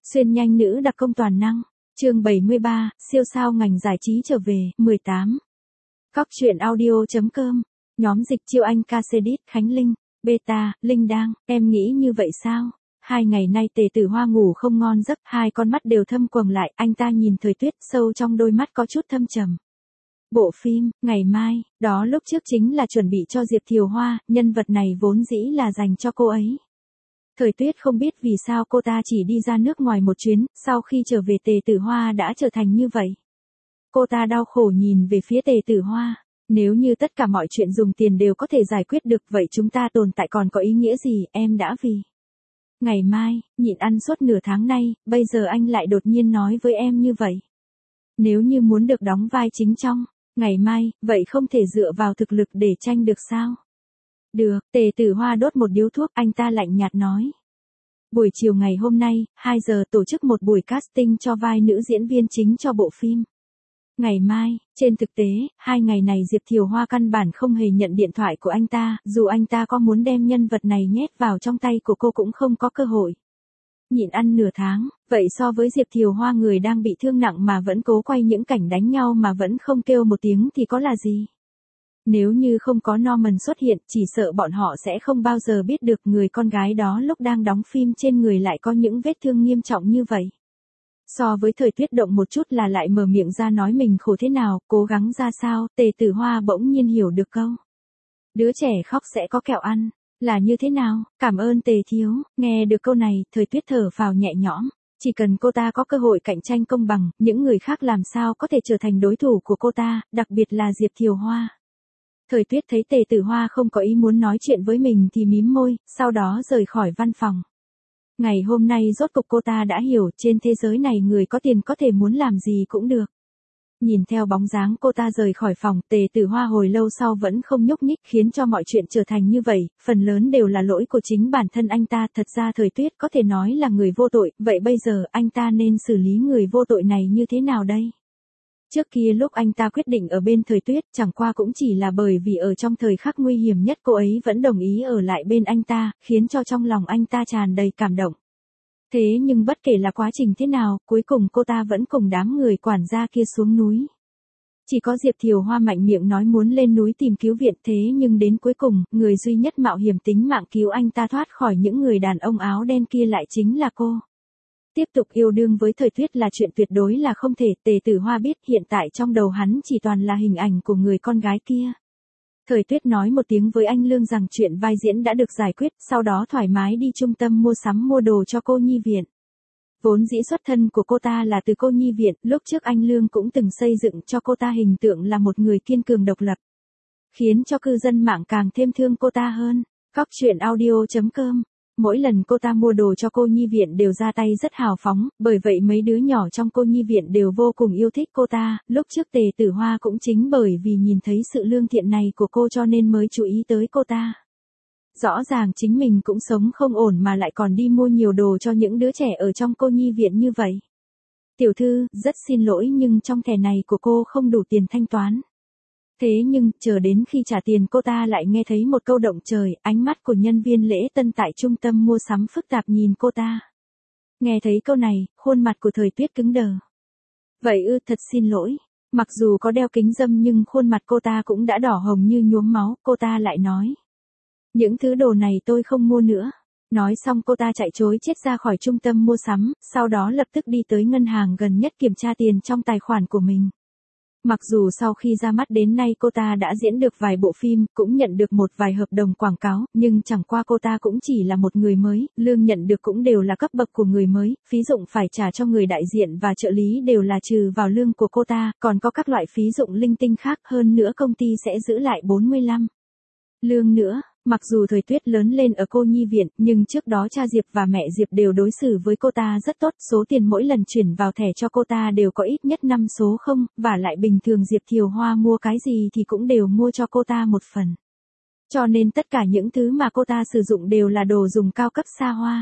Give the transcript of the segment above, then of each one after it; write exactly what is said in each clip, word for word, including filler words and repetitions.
Xuyên nhanh nữ đặc công toàn năng, chương bảy mươi ba, siêu sao ngành giải trí trở về, mười tám. Cóc truyện audio.com, nhóm dịch chiêu anh ca xê đít, Khánh Linh, Beta, Linh Đang, em nghĩ như vậy sao? Hai ngày nay Tề Tử Hoa ngủ không ngon giấc, hai con mắt đều thâm quầng lại, anh ta nhìn Thời Tuyết, sâu trong đôi mắt có chút thâm trầm. Bộ phim, ngày mai, đó lúc trước chính là chuẩn bị cho Diệp Thiều Hoa, nhân vật này vốn dĩ là dành cho cô ấy. Thời Tuyết không biết vì sao cô ta chỉ đi ra nước ngoài một chuyến, sau khi trở về Tề Tử Hoa đã trở thành như vậy. Cô ta đau khổ nhìn về phía Tề Tử Hoa, nếu như tất cả mọi chuyện dùng tiền đều có thể giải quyết được vậy chúng ta tồn tại còn có ý nghĩa gì, em đã vì. Ngày mai, nhịn ăn suốt nửa tháng nay, bây giờ anh lại đột nhiên nói với em như vậy. Nếu như muốn được đóng vai chính trong, ngày mai, vậy không thể dựa vào thực lực để tranh được sao? Được, Tề Tử Hoa đốt một điếu thuốc, anh ta lạnh nhạt nói. Buổi chiều ngày hôm nay, hai giờ tổ chức một buổi casting cho vai nữ diễn viên chính cho bộ phim. Ngày mai, trên thực tế, hai ngày này Diệp Thiều Hoa căn bản không hề nhận điện thoại của anh ta, dù anh ta có muốn đem nhân vật này nhét vào trong tay của cô cũng không có cơ hội. Nhịn ăn nửa tháng, vậy so với Diệp Thiều Hoa người đang bị thương nặng mà vẫn cố quay những cảnh đánh nhau mà vẫn không kêu một tiếng thì có là gì? Nếu như không có Norman xuất hiện, chỉ sợ bọn họ sẽ không bao giờ biết được người con gái đó lúc đang đóng phim trên người lại có những vết thương nghiêm trọng như vậy. So với Thời Tuyết động một chút là lại mở miệng ra nói mình khổ thế nào, cố gắng ra sao, Tề Tử Hoa bỗng nhiên hiểu được câu. Đứa trẻ khóc sẽ có kẹo ăn, là như thế nào, cảm ơn Tề thiếu, nghe được câu này, Thời Tuyết thở phào nhẹ nhõm, chỉ cần cô ta có cơ hội cạnh tranh công bằng, những người khác làm sao có thể trở thành đối thủ của cô ta, đặc biệt là Diệp Thiều Hoa. Thời Tuyết thấy Tề Tử Hoa không có ý muốn nói chuyện với mình thì mím môi, sau đó rời khỏi văn phòng. Ngày hôm nay rốt cục cô ta đã hiểu trên thế giới này người có tiền có thể muốn làm gì cũng được. Nhìn theo bóng dáng cô ta rời khỏi phòng, Tề Tử Hoa hồi lâu sau vẫn không nhúc nhích khiến cho mọi chuyện trở thành như vậy, phần lớn đều là lỗi của chính bản thân anh ta. Thật ra Thời Tuyết có thể nói là người vô tội, vậy bây giờ anh ta nên xử lý người vô tội này như thế nào đây? Trước kia lúc anh ta quyết định ở bên Thời Tuyết chẳng qua cũng chỉ là bởi vì ở trong thời khắc nguy hiểm nhất cô ấy vẫn đồng ý ở lại bên anh ta, khiến cho trong lòng anh ta tràn đầy cảm động. Thế nhưng bất kể là quá trình thế nào, cuối cùng cô ta vẫn cùng đám người quản gia kia xuống núi. Chỉ có Diệp Thiều Hoa mạnh miệng nói muốn lên núi tìm cứu viện, thế nhưng đến cuối cùng, người duy nhất mạo hiểm tính mạng cứu anh ta thoát khỏi những người đàn ông áo đen kia lại chính là cô. Tiếp tục yêu đương với Thời Tuyết là chuyện tuyệt đối là không thể, Tề Tử Hoa biết hiện tại trong đầu hắn chỉ toàn là hình ảnh của người con gái kia. Thời Tuyết nói một tiếng với anh Lương rằng chuyện vai diễn đã được giải quyết, sau đó thoải mái đi trung tâm mua sắm mua đồ cho cô nhi viện. Vốn dĩ xuất thân của cô ta là từ cô nhi viện, lúc trước anh Lương cũng từng xây dựng cho cô ta hình tượng là một người kiên cường độc lập. Khiến cho cư dân mạng càng thêm thương cô ta hơn. Cóc truyện audio.com. Mỗi lần cô ta mua đồ cho cô nhi viện đều ra tay rất hào phóng, bởi vậy mấy đứa nhỏ trong cô nhi viện đều vô cùng yêu thích cô ta, lúc trước Tề Tử Hoa cũng chính bởi vì nhìn thấy sự lương thiện này của cô cho nên mới chú ý tới cô ta. Rõ ràng chính mình cũng sống không ổn mà lại còn đi mua nhiều đồ cho những đứa trẻ ở trong cô nhi viện như vậy. Tiểu thư, rất xin lỗi nhưng trong thẻ này của cô không đủ tiền thanh toán. Thế nhưng, chờ đến khi trả tiền cô ta lại nghe thấy một câu động trời, ánh mắt của nhân viên lễ tân tại trung tâm mua sắm phức tạp nhìn cô ta. Nghe thấy câu này, khuôn mặt của Thời Tuyết cứng đờ. Vậy ư, thật xin lỗi. Mặc dù có đeo kính râm nhưng khuôn mặt cô ta cũng đã đỏ hồng như nhuốm máu, cô ta lại nói. Những thứ đồ này tôi không mua nữa. Nói xong cô ta chạy trối chết ra khỏi trung tâm mua sắm, sau đó lập tức đi tới ngân hàng gần nhất kiểm tra tiền trong tài khoản của mình. Mặc dù sau khi ra mắt đến nay cô ta đã diễn được vài bộ phim, cũng nhận được một vài hợp đồng quảng cáo, nhưng chẳng qua cô ta cũng chỉ là một người mới, lương nhận được cũng đều là cấp bậc của người mới, phí dụng phải trả cho người đại diện và trợ lý đều là trừ vào lương của cô ta, còn có các loại phí dụng linh tinh khác, hơn nữa công ty sẽ giữ lại bốn mươi lăm lương nữa. Mặc dù Thời Tuyết lớn lên ở cô nhi viện, nhưng trước đó cha Diệp và mẹ Diệp đều đối xử với cô ta rất tốt, số tiền mỗi lần chuyển vào thẻ cho cô ta đều có ít nhất năm số không, và lại bình thường Diệp Thiều Hoa mua cái gì thì cũng đều mua cho cô ta một phần. Cho nên tất cả những thứ mà cô ta sử dụng đều là đồ dùng cao cấp xa hoa.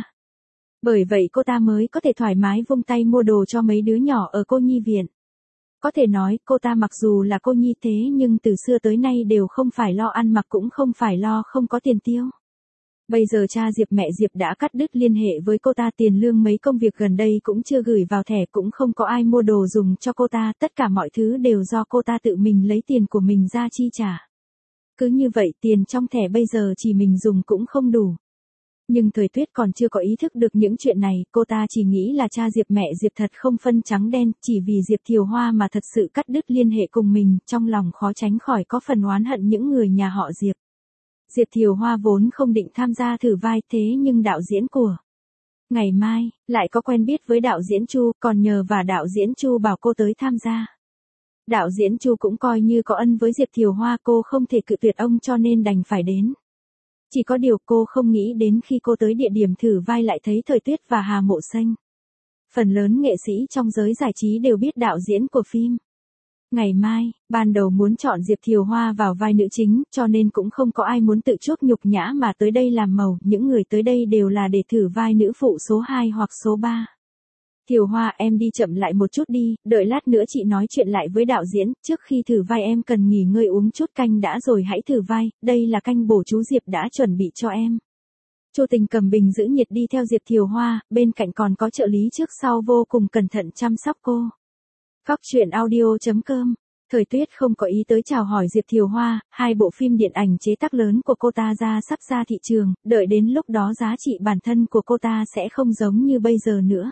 Bởi vậy cô ta mới có thể thoải mái vung tay mua đồ cho mấy đứa nhỏ ở cô nhi viện. Có thể nói, cô ta mặc dù là cô nhi thế nhưng từ xưa tới nay đều không phải lo ăn mặc cũng không phải lo không có tiền tiêu. Bây giờ cha Diệp mẹ Diệp đã cắt đứt liên hệ với cô ta, tiền lương mấy công việc gần đây cũng chưa gửi vào thẻ, cũng không có ai mua đồ dùng cho cô ta, tất cả mọi thứ đều do cô ta tự mình lấy tiền của mình ra chi trả. Cứ như vậy tiền trong thẻ bây giờ chỉ mình dùng cũng không đủ. Nhưng Thời Tuyết còn chưa có ý thức được những chuyện này, cô ta chỉ nghĩ là cha Diệp mẹ Diệp thật không phân trắng đen, chỉ vì Diệp Thiều Hoa mà thật sự cắt đứt liên hệ cùng mình, trong lòng khó tránh khỏi có phần oán hận những người nhà họ Diệp. Diệp Thiều Hoa vốn không định tham gia thử vai, thế nhưng đạo diễn của Ngày Mai lại có quen biết với đạo diễn Chu, còn nhờ và đạo diễn Chu bảo cô tới tham gia. Đạo diễn Chu cũng coi như có ân với Diệp Thiều Hoa, cô không thể cự tuyệt ông cho nên đành phải đến. Chỉ có điều cô không nghĩ đến khi cô tới địa điểm thử vai lại thấy Thời Tuyết và Hà Mộ Xanh. Phần lớn nghệ sĩ trong giới giải trí đều biết đạo diễn của phim Ngày Mai, ban đầu muốn chọn Diệp Thiều Hoa vào vai nữ chính, cho nên cũng không có ai muốn tự chuốc nhục nhã mà tới đây làm màu, những người tới đây đều là để thử vai nữ phụ số hai hoặc số ba. Thiều Hoa, em đi chậm lại một chút đi, đợi lát nữa chị nói chuyện lại với đạo diễn, trước khi thử vai em cần nghỉ ngơi uống chút canh đã rồi hãy thử vai, đây là canh bổ chú Diệp đã chuẩn bị cho em. Chu Tình cầm bình giữ nhiệt đi theo Diệp Thiều Hoa, bên cạnh còn có trợ lý trước sau vô cùng cẩn thận chăm sóc cô. Cóc truyện audio chấm com. Thời Tuyết không có ý tới chào hỏi Diệp Thiều Hoa, hai bộ phim điện ảnh chế tác lớn của cô ta ra sắp ra thị trường, đợi đến lúc đó giá trị bản thân của cô ta sẽ không giống như bây giờ nữa.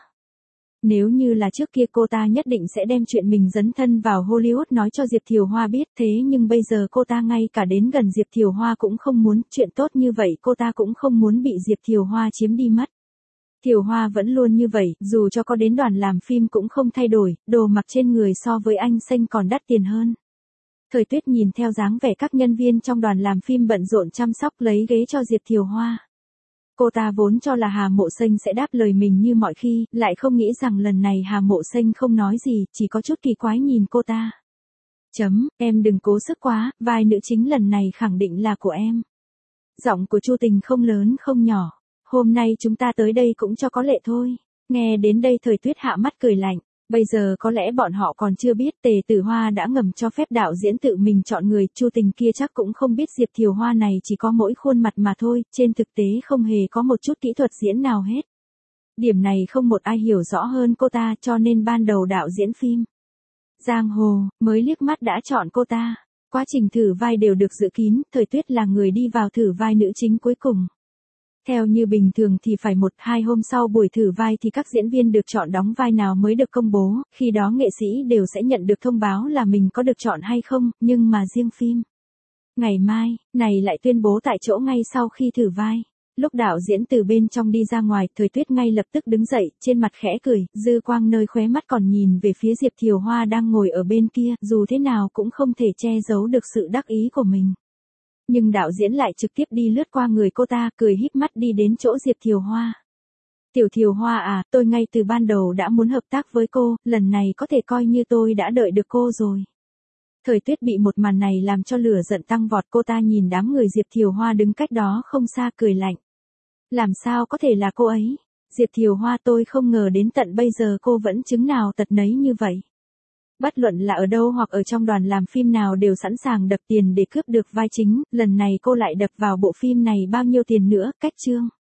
Nếu như là trước kia cô ta nhất định sẽ đem chuyện mình dấn thân vào Hollywood nói cho Diệp Thiều Hoa biết, thế nhưng bây giờ cô ta ngay cả đến gần Diệp Thiều Hoa cũng không muốn, chuyện tốt như vậy cô ta cũng không muốn bị Diệp Thiều Hoa chiếm đi mất. Thiều Hoa vẫn luôn như vậy, dù cho có đến đoàn làm phim cũng không thay đổi, đồ mặc trên người so với anh Xanh còn đắt tiền hơn. Thời Tuyết nhìn theo dáng vẻ các nhân viên trong đoàn làm phim bận rộn chăm sóc lấy ghế cho Diệp Thiều Hoa. Cô ta vốn cho là Hà Mộ Xanh sẽ đáp lời mình như mọi khi, lại không nghĩ rằng lần này Hà Mộ Xanh không nói gì, chỉ có chút kỳ quái nhìn cô ta. Chấm, em đừng cố sức quá, vai nữ chính lần này khẳng định là của em. Giọng của Chu Tình không lớn không nhỏ. Hôm nay chúng ta tới đây cũng cho có lệ thôi. Nghe đến đây Thời Tuyết hạ mắt cười lạnh. Bây giờ có lẽ bọn họ còn chưa biết Tề Tử Hoa đã ngầm cho phép đạo diễn tự mình chọn người, Chu Tình kia chắc cũng không biết Diệp Thiều Hoa này chỉ có mỗi khuôn mặt mà thôi, trên thực tế không hề có một chút kỹ thuật diễn nào hết. Điểm này không một ai hiểu rõ hơn cô ta, cho nên ban đầu đạo diễn phim Giang Hồ mới liếc mắt đã chọn cô ta. Quá trình thử vai đều được dự kín, Thời Tuyết là người đi vào thử vai nữ chính cuối cùng. Theo như bình thường thì phải một hai hôm sau buổi thử vai thì các diễn viên được chọn đóng vai nào mới được công bố, khi đó nghệ sĩ đều sẽ nhận được thông báo là mình có được chọn hay không, nhưng mà riêng phim Ngày Mai này lại tuyên bố tại chỗ ngay sau khi thử vai. Lúc đạo diễn từ bên trong đi ra ngoài, Thời Tuyết ngay lập tức đứng dậy, trên mặt khẽ cười, dư quang nơi khóe mắt còn nhìn về phía Diệp Thiều Hoa đang ngồi ở bên kia, dù thế nào cũng không thể che giấu được sự đắc ý của mình. Nhưng đạo diễn lại trực tiếp đi lướt qua người cô ta, cười híp mắt đi đến chỗ Diệp Thiều Hoa. Tiểu Thiều Hoa à, tôi ngay từ ban đầu đã muốn hợp tác với cô, lần này có thể coi như tôi đã đợi được cô rồi. Thời Tuyết bị một màn này làm cho lửa giận tăng vọt, cô ta nhìn đám người Diệp Thiều Hoa đứng cách đó không xa cười lạnh. Làm sao có thể là cô ấy? Diệp Thiều Hoa, tôi không ngờ đến tận bây giờ cô vẫn chứng nào tật nấy như vậy. Bất luận là ở đâu hoặc ở trong đoàn làm phim nào đều sẵn sàng đập tiền để cướp được vai chính, lần này cô lại đập vào bộ phim này bao nhiêu tiền nữa, cách chương.